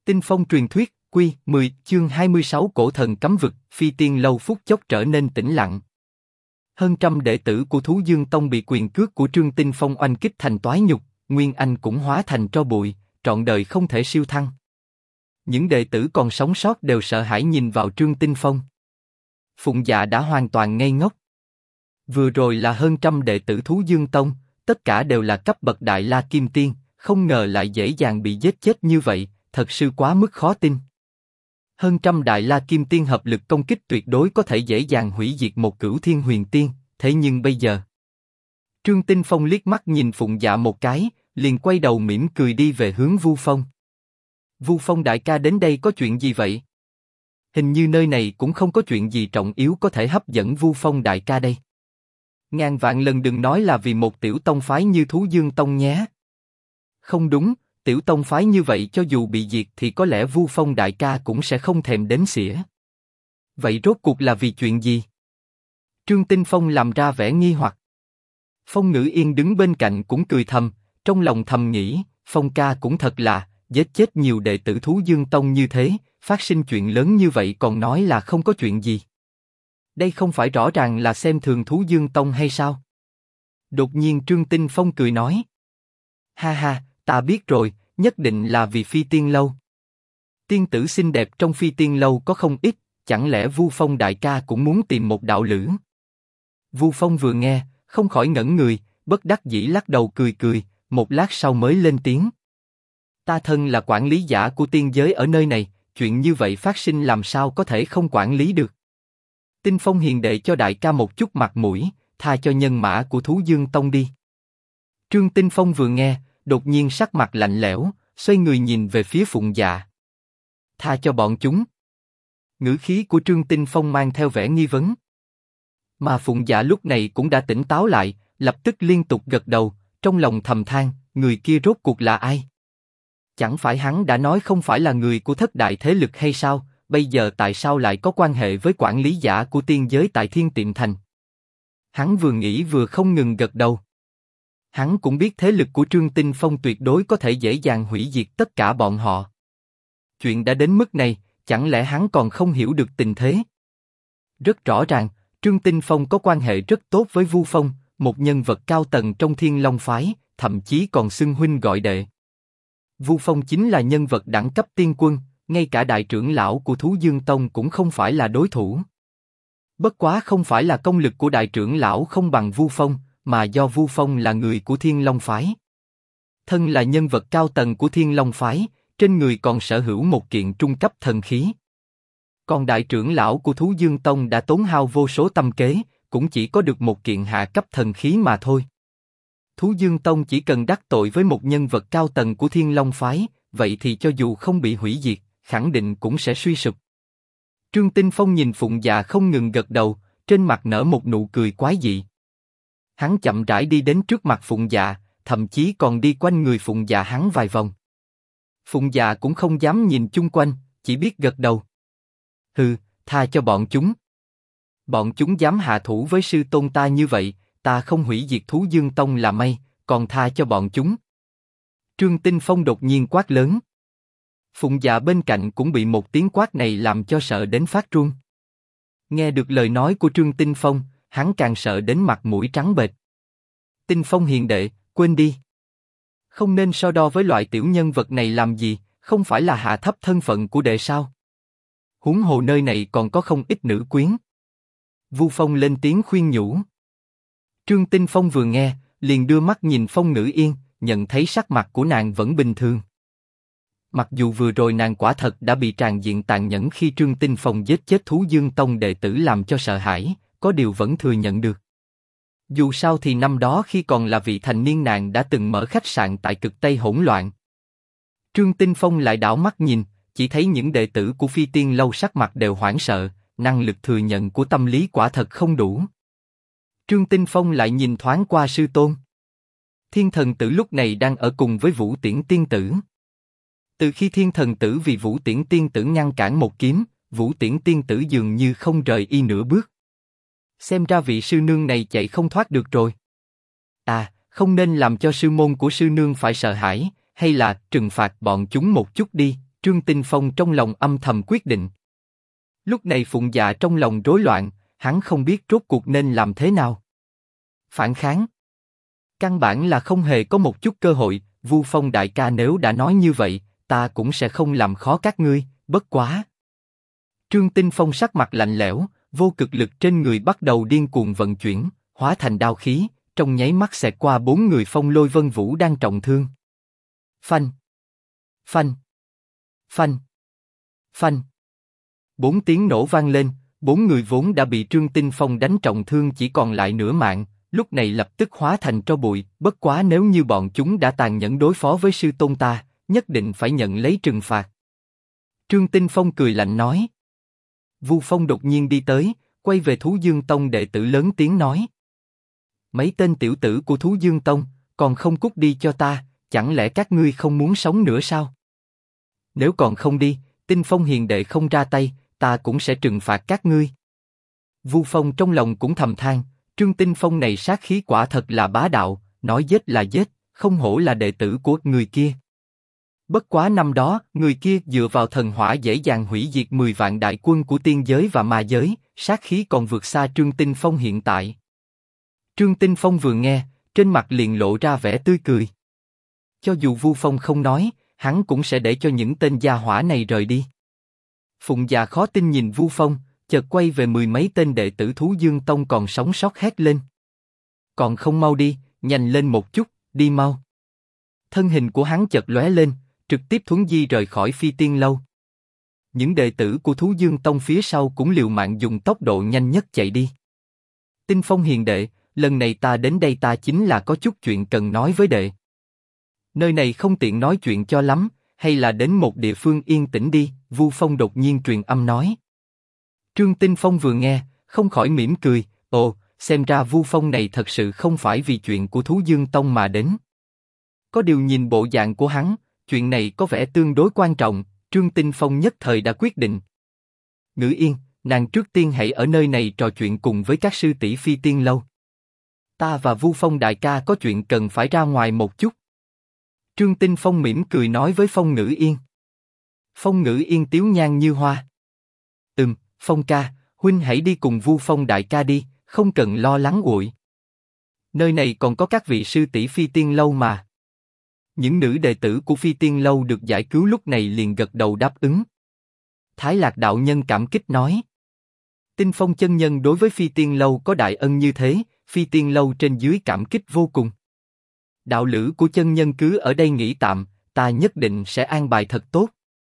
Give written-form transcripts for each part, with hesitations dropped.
Tinh Phong truyền thuyết, Quy 10, chương 26 Cổ thần cấm vực, Phi Tiên Lâu phút chốc trở nên tĩnh lặng. Hơn trăm đệ tử của Thú Dương Tông bị quyền cước của Trương Tinh Phong oanh kích thành toái nhục, Nguyên Anh cũng hóa thành tro bụi, trọn đời không thể siêu thăng. Những đệ tử còn sống sót đều sợ hãi nhìn vào Trương Tinh Phong. Phụng Dạ đã hoàn toàn ngây ngốc. Vừa rồi là hơn trăm đệ tử Thú Dương Tông, tất cả đều là cấp bậc Đại La Kim Tiên, không ngờ lại dễ dàng bị giết chết như vậy, thật sự quá mức khó tin. Hơn trăm Đại La Kim Tiên hợp lực công kích tuyệt đối có thể dễ dàng hủy diệt một Cửu Thiên Huyền Tiên, thế nhưng bây giờ... Trương Tinh Phong liếc mắt nhìn Phụng Dạ một cái, liền quay đầu mỉm cười đi về hướng Vu Phong. Vu Phong đại ca đến đây có chuyện gì vậy? Hình như nơi này cũng không có chuyện gì trọng yếu có thể hấp dẫn Vu Phong đại ca đây. Ngàn vạn lần đừng nói là vì một tiểu tông phái như Thú Dương Tông nhé. Không đúng, tiểu tông phái như vậy cho dù bị diệt thì có lẽ Vu Phong đại ca cũng sẽ không thèm đếm xỉa. Vậy rốt cuộc là vì chuyện gì? Trương Tinh Phong làm ra vẻ nghi hoặc. Phong Ngữ Yên đứng bên cạnh cũng cười thầm, trong lòng thầm nghĩ, Phong ca cũng thật là, giết chết nhiều đệ tử Thú Dương Tông như thế, phát sinh chuyện lớn như vậy còn nói là không có chuyện gì. Đây không phải rõ ràng là xem thường Thú Dương Tông hay sao? Đột nhiên Trương Tinh Phong cười nói. Ha ha, ta biết rồi, nhất định là vì Phi Tiên Lâu. Tiên tử xinh đẹp trong Phi Tiên Lâu có không ít, chẳng lẽ Vu Phong đại ca cũng muốn tìm một đạo lữ? Vu Phong vừa nghe, không khỏi ngẩn người, bất đắc dĩ lắc đầu cười cười, một lát sau mới lên tiếng. Ta thân là quản lý giả của tiên giới ở nơi này, chuyện như vậy phát sinh làm sao có thể không quản lý được. Tinh Phong hiền đệ cho đại ca một chút mặt mũi, tha cho nhân mã của Thú Dương Tông đi. Trương Tinh Phong vừa nghe, đột nhiên sắc mặt lạnh lẽo, xoay người nhìn về phía Phụng Dạ. Tha cho bọn chúng. Ngữ khí của Trương Tinh Phong mang theo vẻ nghi vấn. Mà Phụng Dạ lúc này cũng đã tỉnh táo lại, lập tức liên tục gật đầu, trong lòng thầm than, người kia rốt cuộc là ai? Chẳng phải hắn đã nói không phải là người của thất đại thế lực hay sao? Bây giờ tại sao lại có quan hệ với quản lý giả của tiên giới tại Thiên Tiệm Thành? Hắn vừa nghĩ vừa không ngừng gật đầu. Hắn cũng biết thế lực của Trương Tinh Phong tuyệt đối có thể dễ dàng hủy diệt tất cả bọn họ. Chuyện đã đến mức này, chẳng lẽ hắn còn không hiểu được tình thế? Rất rõ ràng, Trương Tinh Phong có quan hệ rất tốt với Vu Phong, một nhân vật cao tầng trong Thiên Long phái, thậm chí còn xưng huynh gọi đệ. Vu Phong chính là nhân vật đẳng cấp tiên quân, ngay cả đại trưởng lão của Thú Dương Tông cũng không phải là đối thủ. Bất quá không phải là công lực của đại trưởng lão không bằng Vu Phong, mà do Vu Phong là người của Thiên Long phái. Thân là nhân vật cao tầng của Thiên Long phái, trên người còn sở hữu một kiện trung cấp thần khí. Còn đại trưởng lão của Thú Dương Tông đã tốn hao vô số tâm kế, cũng chỉ có được một kiện hạ cấp thần khí mà thôi. Thú Dương Tông chỉ cần đắc tội với một nhân vật cao tầng của Thiên Long phái, vậy thì cho dù không bị hủy diệt, khẳng định cũng sẽ suy sụp. Trương Tinh Phong nhìn Phụng Dạ không ngừng gật đầu, trên mặt nở một nụ cười quái dị. Hắn chậm rãi đi đến trước mặt Phụng Dạ, thậm chí còn đi quanh người Phụng Dạ hắn vài vòng. Phụng Dạ cũng không dám nhìn chung quanh, chỉ biết gật đầu. Hừ, tha cho bọn chúng. Bọn chúng dám hạ thủ với sư tôn ta như vậy, ta không hủy diệt Thú Dương Tông là may, còn tha cho bọn chúng. Trương Tinh Phong đột nhiên quát lớn. Phụng Dạ bên cạnh cũng bị một tiếng quát này làm cho sợ đến phát run. Nghe được lời nói của Trương Tinh Phong, hắn càng sợ đến mặt mũi trắng bệch. Tinh Phong hiền đệ, quên đi. Không nên so đo với loại tiểu nhân vật này làm gì, không phải là hạ thấp thân phận của đệ sao? Huống hồ nơi này còn có không ít nữ quyến. Vu Phong lên tiếng khuyên nhủ. Trương Tinh Phong vừa nghe, liền đưa mắt nhìn Phong Ngữ Yên, nhận thấy sắc mặt của nàng vẫn bình thường. Mặc dù vừa rồi nàng quả thật đã bị tràn diện tàn nhẫn khi Trương Tinh Phong giết chết Thú Dương Tông đệ tử làm cho sợ hãi, có điều vẫn thừa nhận được. Dù sao thì năm đó khi còn là vị thành niên nàng đã từng mở khách sạn tại Cực Tây hỗn loạn. Trương Tinh Phong lại đảo mắt nhìn, chỉ thấy những đệ tử của Phi Tiên Lâu sắc mặt đều hoảng sợ, năng lực thừa nhận của tâm lý quả thật không đủ. Trương Tinh Phong lại nhìn thoáng qua sư tôn. Thiên Thần Tử lúc này đang ở cùng với Vũ Tiễn Tiên Tử. Từ khi Thiên Thần Tử vì Vũ Tiễn Tiên Tử ngăn cản một kiếm, Vũ Tiễn Tiên Tử dường như không rời y nửa bước. Xem ra vị sư nương này chạy không thoát được rồi. À, không nên làm cho sư môn của sư nương phải sợ hãi, hay là trừng phạt bọn chúng một chút đi. Trương Tinh Phong trong lòng âm thầm quyết định. Lúc này Phụng Dạ trong lòng rối loạn, hắn không biết rốt cuộc nên làm thế nào. Phản kháng? Căn bản là không hề có một chút cơ hội. Vu Phong đại ca nếu đã nói như vậy, ta cũng sẽ không làm khó các ngươi, bất quá. Trương Tinh Phong sắc mặt lạnh lẽo, vô cực lực trên người bắt đầu điên cuồng vận chuyển, hóa thành đao khí, trong nháy mắt xẹt qua 4 người Phong Lôi Vân Vũ đang trọng thương. Phanh, phanh, phanh, phanh. 4 tiếng nổ vang lên, 4 người vốn đã bị Trương Tinh Phong đánh trọng thương chỉ còn lại nửa mạng, lúc này lập tức hóa thành tro bụi. Bất quá nếu như bọn chúng đã tàn nhẫn đối phó với sư tôn ta, nhất định phải nhận lấy trừng phạt. Trương Tinh Phong cười lạnh nói. Vu Phong đột nhiên đi tới, quay về Thú Dương Tông đệ tử lớn tiếng nói: mấy tên tiểu tử của Thú Dương Tông, còn không cút đi cho ta, chẳng lẽ các ngươi không muốn sống nữa sao? Nếu còn không đi, Tinh Phong hiền đệ không ra tay, ta cũng sẽ trừng phạt các ngươi. Vu Phong trong lòng cũng thầm than, Trương Tinh Phong này sát khí quả thật là bá đạo, nói giết là giết, không hổ là đệ tử của người kia. Bất quá năm đó, người kia dựa vào thần hỏa dễ dàng hủy diệt 10 vạn đại quân của tiên giới và ma giới, sát khí còn vượt xa Trương Tinh Phong hiện tại. Trương Tinh Phong vừa nghe, trên mặt liền lộ ra vẻ tươi cười. Cho dù Vu Phong không nói, hắn cũng sẽ để cho những tên gia hỏa này rời đi. Phụng Dạ khó tin nhìn Vu Phong, chợt quay về 10 mấy tên đệ tử Thú Dương Tông còn sống sót hét lên: còn không mau đi, nhanh lên một chút, đi mau. Thân hình của hắn chợt lóe lên, trực tiếp thuấn di rời khỏi Phi Tiên Lâu. Những đệ tử của Thú Dương Tông phía sau cũng liều mạng dùng tốc độ nhanh nhất chạy đi. Tinh Phong hiền đệ, lần này ta đến đây ta chính là có chút chuyện cần nói với đệ. Nơi này không tiện nói chuyện cho lắm, hay là đến một địa phương yên tĩnh đi, Vu Phong đột nhiên truyền âm nói. Trương Tinh Phong vừa nghe, không khỏi mỉm cười, ồ, xem ra Vu Phong này thật sự không phải vì chuyện của Thú Dương Tông mà đến. Có điều nhìn bộ dạng của hắn, chuyện này có vẻ tương đối quan trọng, Trương Tinh Phong nhất thời đã quyết định. Ngữ Yên, nàng trước tiên hãy ở nơi này trò chuyện cùng với các sư tỷ Phi Tiên Lâu. Ta và Vu Phong đại ca có chuyện cần phải ra ngoài một chút. Trương Tinh Phong mỉm cười nói với Phong Ngữ Yên. Phong Ngữ Yên tiếu nhan như hoa. Phong ca, huynh hãy đi cùng Vu Phong đại ca đi, không cần lo lắng uội. Nơi này còn có các vị sư tỷ Phi Tiên Lâu mà. Những nữ đệ tử của Phi Tiên Lâu được giải cứu lúc này liền gật đầu đáp ứng. Thái Lạc đạo nhân cảm kích nói. Tinh Phong chân nhân đối với Phi Tiên Lâu có đại ân như thế, Phi Tiên Lâu trên dưới cảm kích vô cùng. Đạo lữ của chân nhân cứ ở đây nghỉ tạm, ta nhất định sẽ an bài thật tốt.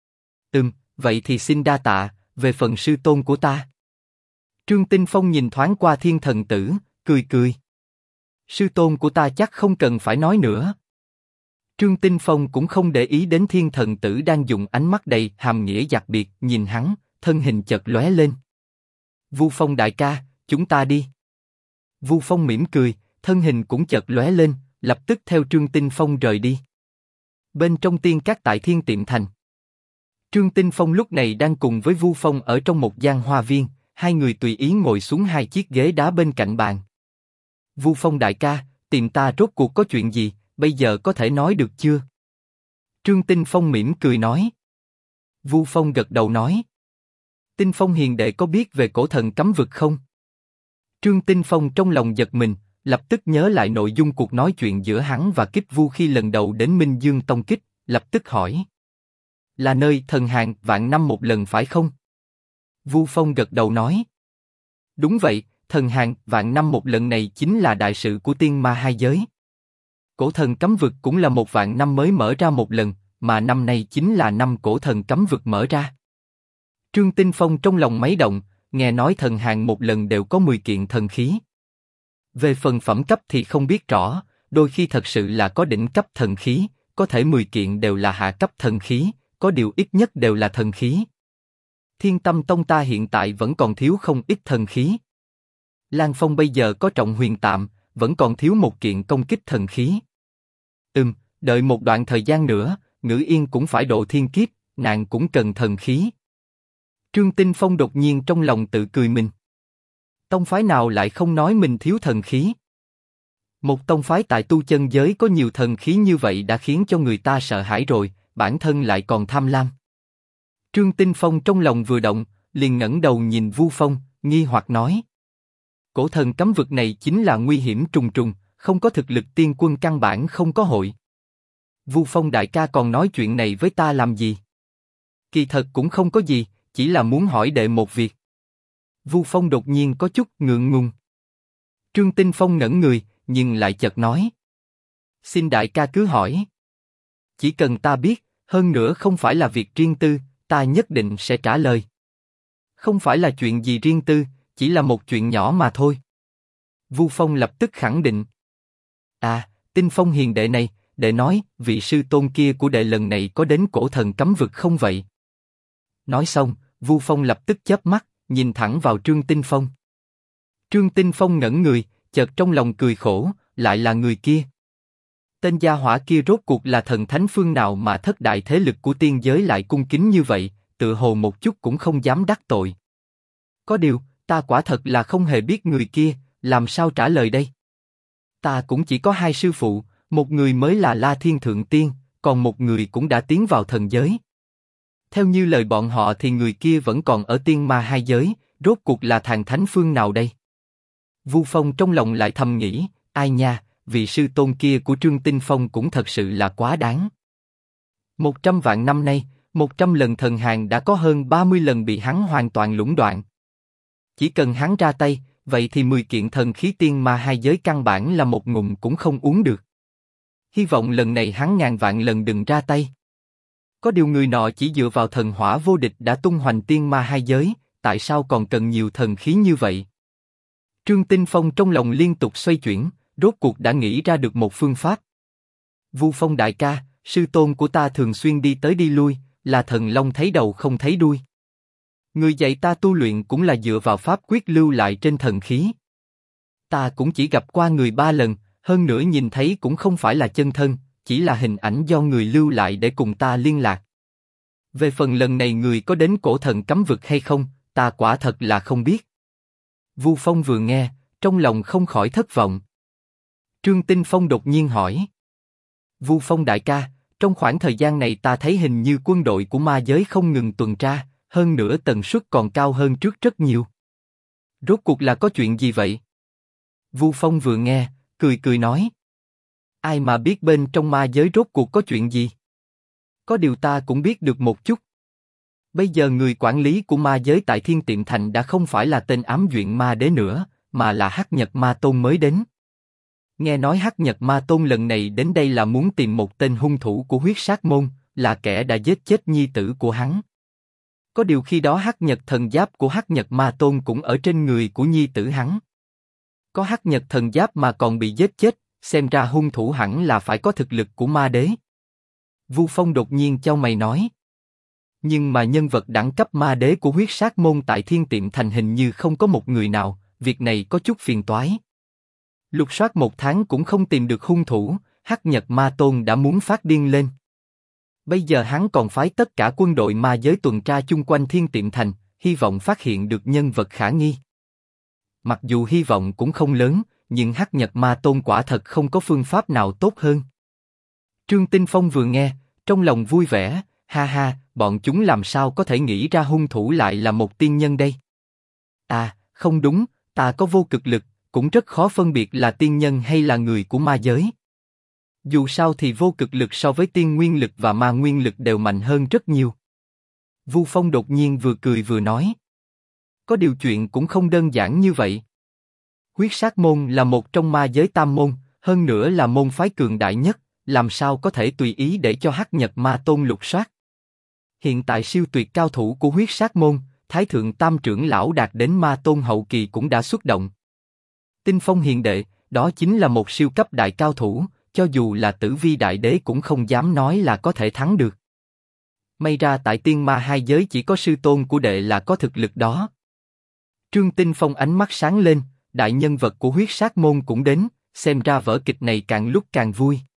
Vậy thì xin đa tạ, về phần sư tôn của ta. Trương Tinh Phong nhìn thoáng qua Thiên Thần Tử, cười cười. Sư tôn của ta chắc không cần phải nói nữa. Trương Tinh Phong cũng không để ý đến Thiên Thần Tử đang dùng ánh mắt đầy hàm nghĩa giặc biệt nhìn hắn, thân hình chợt lóe lên. Vu Phong đại ca, chúng ta đi. Vu Phong mỉm cười, thân hình cũng chợt lóe lên, lập tức theo Trương Tinh Phong rời đi. Bên trong Tiên Các tại Thiên Tiệm Thành, Trương Tinh Phong lúc này đang cùng với Vu Phong ở trong một gian hoa viên, hai người tùy ý ngồi xuống hai chiếc ghế đá bên cạnh bàn. Vu Phong đại ca, tìm ta rốt cuộc có chuyện gì, bây giờ có thể nói được chưa? Trương Tinh Phong mỉm cười nói. Vu Phong gật đầu nói. Tinh Phong hiền đệ có biết về cổ thần cấm vực không? Trương Tinh Phong trong lòng giật mình, lập tức nhớ lại nội dung cuộc nói chuyện giữa hắn và Kích Vu khi lần đầu đến Minh Dương Tông Kích, lập tức hỏi. Là nơi thần hàng vạn năm một lần phải không? Vu Phong gật đầu nói. Đúng vậy, thần hàng vạn năm một lần này chính là đại sự của tiên ma hai giới. Cổ thần cấm vực cũng là 1 vạn năm mới mở ra một lần, mà năm nay chính là năm cổ thần cấm vực mở ra. Trương Tinh Phong trong lòng máy động, nghe nói thần hàng một lần đều có 10 kiện thần khí. Về phần phẩm cấp thì không biết rõ, đôi khi thật sự là có đỉnh cấp thần khí, có thể 10 kiện đều là hạ cấp thần khí, có điều ít nhất đều là thần khí. Thiên Tâm Tông ta hiện tại vẫn còn thiếu không ít thần khí. Lan Phong bây giờ có trọng huyền tạm, vẫn còn thiếu 1 kiện công kích thần khí. Đợi một đoạn thời gian nữa, Ngữ Yên cũng phải độ thiên kiếp, nàng cũng cần thần khí. Trương Tinh Phong đột nhiên trong lòng tự cười mình. Tông phái nào lại không nói mình thiếu thần khí? Một tông phái tại tu chân giới có nhiều thần khí như vậy đã khiến cho người ta sợ hãi rồi, bản thân lại còn tham lam. Trương Tinh Phong trong lòng vừa động, liền ngẩng đầu nhìn Vu Phong, nghi hoặc nói. Cổ thần cấm vực này chính là nguy hiểm trùng trùng, không có thực lực tiên quân căn bản không có hội. Vu Phong đại ca còn nói chuyện này với ta làm gì? Kỳ thật cũng không có gì, chỉ là muốn hỏi đệ một việc. Vu Phong đột nhiên có chút ngượng ngùng. Trương Tinh Phong ngẩn người, nhưng lại chợt nói. Xin đại ca cứ hỏi. Chỉ cần ta biết, hơn nữa không phải là việc riêng tư, ta nhất định sẽ trả lời. Không phải là chuyện gì riêng tư, chỉ là một chuyện nhỏ mà thôi. Vu Phong lập tức khẳng định. À, Tinh Phong hiền đệ này, đệ nói, vị sư tôn kia của đệ lần này có đến cổ thần cấm vực không vậy? Nói xong, Vu Phong lập tức chớp mắt, nhìn thẳng vào Trương Tinh Phong. Trương Tinh Phong ngẩn người, chợt trong lòng cười khổ, lại là người kia. Tên gia hỏa kia rốt cuộc là thần thánh phương nào mà thất đại thế lực của tiên giới lại cung kính như vậy, tự hồ một chút cũng không dám đắc tội. Có điều, ta quả thật là không hề biết người kia, làm sao trả lời đây? Ta cũng chỉ có hai sư phụ, một người mới là La Thiên Thượng Tiên, còn một người cũng đã tiến vào thần giới. Theo như lời bọn họ thì người kia vẫn còn ở tiên ma hai giới, rốt cuộc là thần thánh phương nào đây? Vu Phong trong lòng lại thầm nghĩ, ai nha, vị sư tôn kia của Trương Tinh Phong cũng thật sự là quá đáng. 100 vạn năm nay, 100 lần thần hàn đã có hơn 30 lần bị hắn hoàn toàn lũng đoạn. Chỉ cần hắn ra tay, vậy thì 10 kiện thần khí tiên ma hai giới căn bản là một ngụm cũng không uống được. Hy vọng lần này hắn ngàn vạn lần đừng ra tay. Có điều người nọ chỉ dựa vào thần hỏa vô địch đã tung hoành tiên ma hai giới, tại sao còn cần nhiều thần khí như vậy? Trương Tinh Phong trong lòng liên tục xoay chuyển, rốt cuộc đã nghĩ ra được một phương pháp. Vu Phong đại ca, sư tôn của ta thường xuyên đi tới đi lui, là thần long thấy đầu không thấy đuôi. Người dạy ta tu luyện cũng là dựa vào pháp quyết lưu lại trên thần khí. Ta cũng chỉ gặp qua người 3 lần, hơn nữa nhìn thấy cũng không phải là chân thân, chỉ là hình ảnh do người lưu lại để cùng ta liên lạc. Về phần lần này người có đến cổ thần cấm vực hay không, ta quả thật là không biết. Vu Phong vừa nghe, trong lòng không khỏi thất vọng. Trương Tinh Phong đột nhiên hỏi. Vu Phong đại ca, trong khoảng thời gian này ta thấy hình như quân đội của ma giới không ngừng tuần tra, hơn nữa tần suất còn cao hơn trước rất nhiều. Rốt cuộc là có chuyện gì vậy? Vu Phong vừa nghe, cười cười nói. Ai mà biết bên trong ma giới rốt cuộc có chuyện gì? Có điều ta cũng biết được một chút. Bây giờ người quản lý của ma giới tại Thiên Tiệm Thành đã không phải là tên ám duyện ma đế nữa, mà là Hắc Nhật Ma Tôn mới đến. Nghe nói Hắc Nhật Ma Tôn lần này đến đây là muốn tìm một tên hung thủ của huyết sát môn, là kẻ đã giết chết nhi tử của hắn. Có điều khi đó Hắc Nhật thần giáp của Hắc Nhật Ma Tôn cũng ở trên người của nhi tử hắn. Có Hắc Nhật thần giáp mà còn bị giết chết, xem ra hung thủ hẳn là phải có thực lực của ma đế. Vu Phong đột nhiên chau mày nói. Nhưng mà nhân vật đẳng cấp ma đế của huyết sát môn tại Thiên Tiệm Thành hình như không có một người nào, việc này có chút phiền toái. Lục soát 1 tháng cũng không tìm được hung thủ, Hắc Nhật Ma Tôn đã muốn phát điên lên. Bây giờ hắn còn phái tất cả quân đội ma giới tuần tra chung quanh Thiên Tiệm Thành, hy vọng phát hiện được nhân vật khả nghi. Mặc dù hy vọng cũng không lớn, nhưng Hắc Nhật Ma Tôn quả thật không có phương pháp nào tốt hơn. Trương Tinh Phong vừa nghe, trong lòng vui vẻ, ha ha, bọn chúng làm sao có thể nghĩ ra hung thủ lại là một tiên nhân đây? À, không đúng, ta có vô cực lực, cũng rất khó phân biệt là tiên nhân hay là người của ma giới. Dù sao thì vô cực lực so với tiên nguyên lực và ma nguyên lực đều mạnh hơn rất nhiều. Vu Phong đột nhiên vừa cười vừa nói. Có điều chuyện cũng không đơn giản như vậy. Huyết sát môn là một trong ma giới tam môn, hơn nữa là môn phái cường đại nhất, làm sao có thể tùy ý để cho Hắc Nhật Ma Tôn lục soát. Hiện tại siêu tuyệt cao thủ của huyết sát môn, Thái Thượng Tam trưởng lão đạt đến Ma Tôn hậu kỳ cũng đã xuất động. Tinh Phong hiền đệ, đó chính là một siêu cấp đại cao thủ, cho dù là Tử Vi đại đế cũng không dám nói là có thể thắng được. May ra tại tiên ma hai giới chỉ có sư tôn của đệ là có thực lực đó. Trương Tinh Phong ánh mắt sáng lên, đại nhân vật của huyết sát môn cũng đến, xem ra vở kịch này càng lúc càng vui.